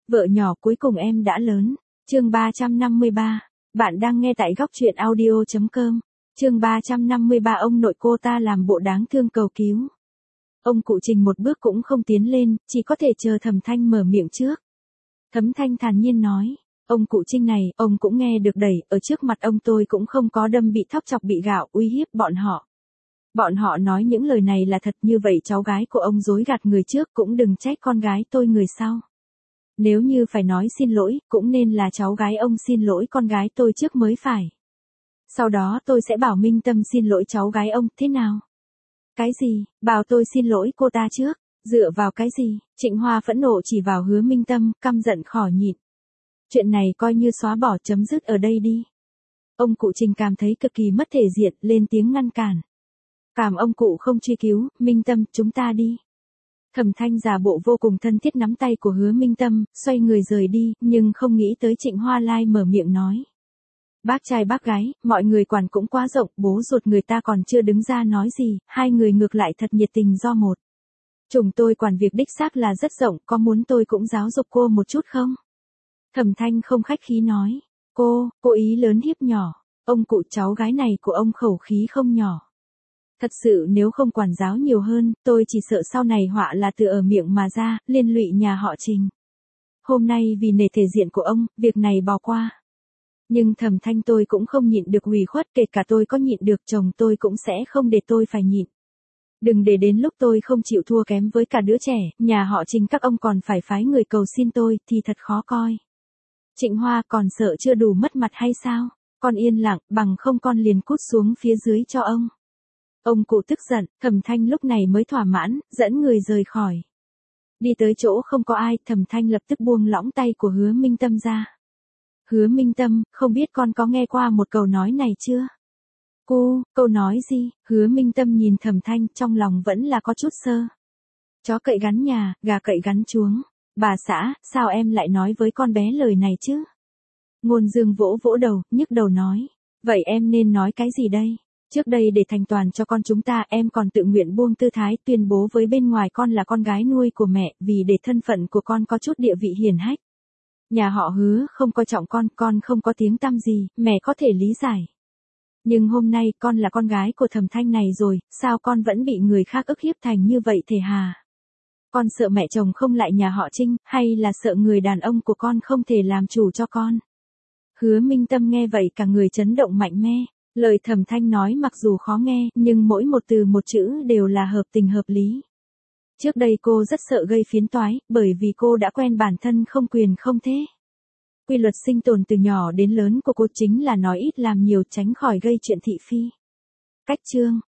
Vợ nhỏ cuối cùng em đã lớn. Chương 353. Bạn đang nghe tại góc truyện audio.com. Chương 353 ông nội cô ta làm bộ đáng thương cầu cứu. Ông cụ Trình một bước cũng không tiến lên, chỉ có thể chờ Thẩm Thanh mở miệng trước. Thẩm Thanh thản nhiên nói, ông cụ Trình này, ông cũng nghe được đẩy, ở trước mặt ông tôi cũng không có đâm bị thóc chọc bị gạo uy hiếp bọn họ. Bọn họ nói những lời này là thật, như vậy cháu gái của ông dối gạt người trước cũng đừng trách con gái tôi người sau. Nếu như phải nói xin lỗi, cũng nên là cháu gái ông xin lỗi con gái tôi trước mới phải. Sau đó tôi sẽ bảo Minh Tâm xin lỗi cháu gái ông, thế nào? Cái gì, bảo tôi xin lỗi cô ta trước, dựa vào cái gì? Trịnh Hoa phẫn nộ chỉ vào Hứa Minh Tâm, căm giận khỏi nhịn. Chuyện này coi như xóa bỏ, chấm dứt ở đây đi. Ông cụ Trình cảm thấy cực kỳ mất thể diện, lên tiếng ngăn cản. Cảm ông cụ không truy cứu, Minh Tâm, chúng ta đi. Thẩm Thanh giả bộ vô cùng thân thiết nắm tay của Hứa Minh Tâm, xoay người rời đi, nhưng không nghĩ tới Trịnh Hoa Lai mở miệng nói. Bác trai bác gái, mọi người quản cũng quá rộng, bố ruột người ta còn chưa đứng ra nói gì, hai người ngược lại thật nhiệt tình do một. Chồng tôi quản việc đích xác là rất rộng, có muốn tôi cũng giáo dục cô một chút không? Thẩm Thanh không khách khí nói. Cô ý lớn hiếp nhỏ, ông cụ cháu gái này của ông khẩu khí không nhỏ. Thật sự nếu không quản giáo nhiều hơn, tôi chỉ sợ sau này họa là từ ở miệng mà ra, liên lụy nhà họ Trình. Hôm nay vì nể thể diện của ông, việc này bỏ qua. Nhưng Thẩm Thanh tôi cũng không nhịn được ủy khuất, kể cả tôi có nhịn được chồng tôi cũng sẽ không để tôi phải nhịn. Đừng để đến lúc tôi không chịu thua kém với cả đứa trẻ, nhà họ Trình các ông còn phải phái người cầu xin tôi thì thật khó coi. Trịnh Hoa còn sợ chưa đủ mất mặt hay sao? Con yên lặng, bằng không con liền cút xuống phía dưới cho ông. Ông cụ tức giận, Thẩm Thanh lúc này mới thỏa mãn, dẫn người rời khỏi. Đi tới chỗ không có ai, Thẩm Thanh lập tức buông lỏng tay của Hứa Minh Tâm ra. Hứa Minh Tâm, không biết con có nghe qua một câu nói này chưa? Câu nói gì? Hứa Minh Tâm nhìn Thẩm Thanh, trong lòng vẫn là có chút sơ. Chó cậy gắn nhà, gà cậy gắn chuống. Bà xã, sao em lại nói với con bé lời này chứ? Ngôn Dương vỗ vỗ đầu, nhức đầu nói. Vậy em nên nói cái gì đây? Trước đây để thành toàn cho con chúng ta, em còn tự nguyện buông tư thái tuyên bố với bên ngoài con là con gái nuôi của mẹ, vì để thân phận của con có chút địa vị hiển hách. Nhà họ Hứa không coi trọng con không có tiếng tăm gì, mẹ có thể lý giải. Nhưng hôm nay con là con gái của Thẩm Thanh này rồi, sao con vẫn bị người khác ức hiếp thành như vậy thể hà? Con sợ mẹ chồng không lại nhà họ Trinh, hay là sợ người đàn ông của con không thể làm chủ cho con? Hứa Minh Tâm nghe vậy cả người chấn động mạnh mẽ. Lời Thẩm Thanh nói mặc dù khó nghe, nhưng mỗi một từ một chữ đều là hợp tình hợp lý. Trước đây cô rất sợ gây phiến toái, bởi vì cô đã quen bản thân không quyền không thế. Quy luật sinh tồn từ nhỏ đến lớn của cô chính là nói ít làm nhiều, tránh khỏi gây chuyện thị phi. Cách chương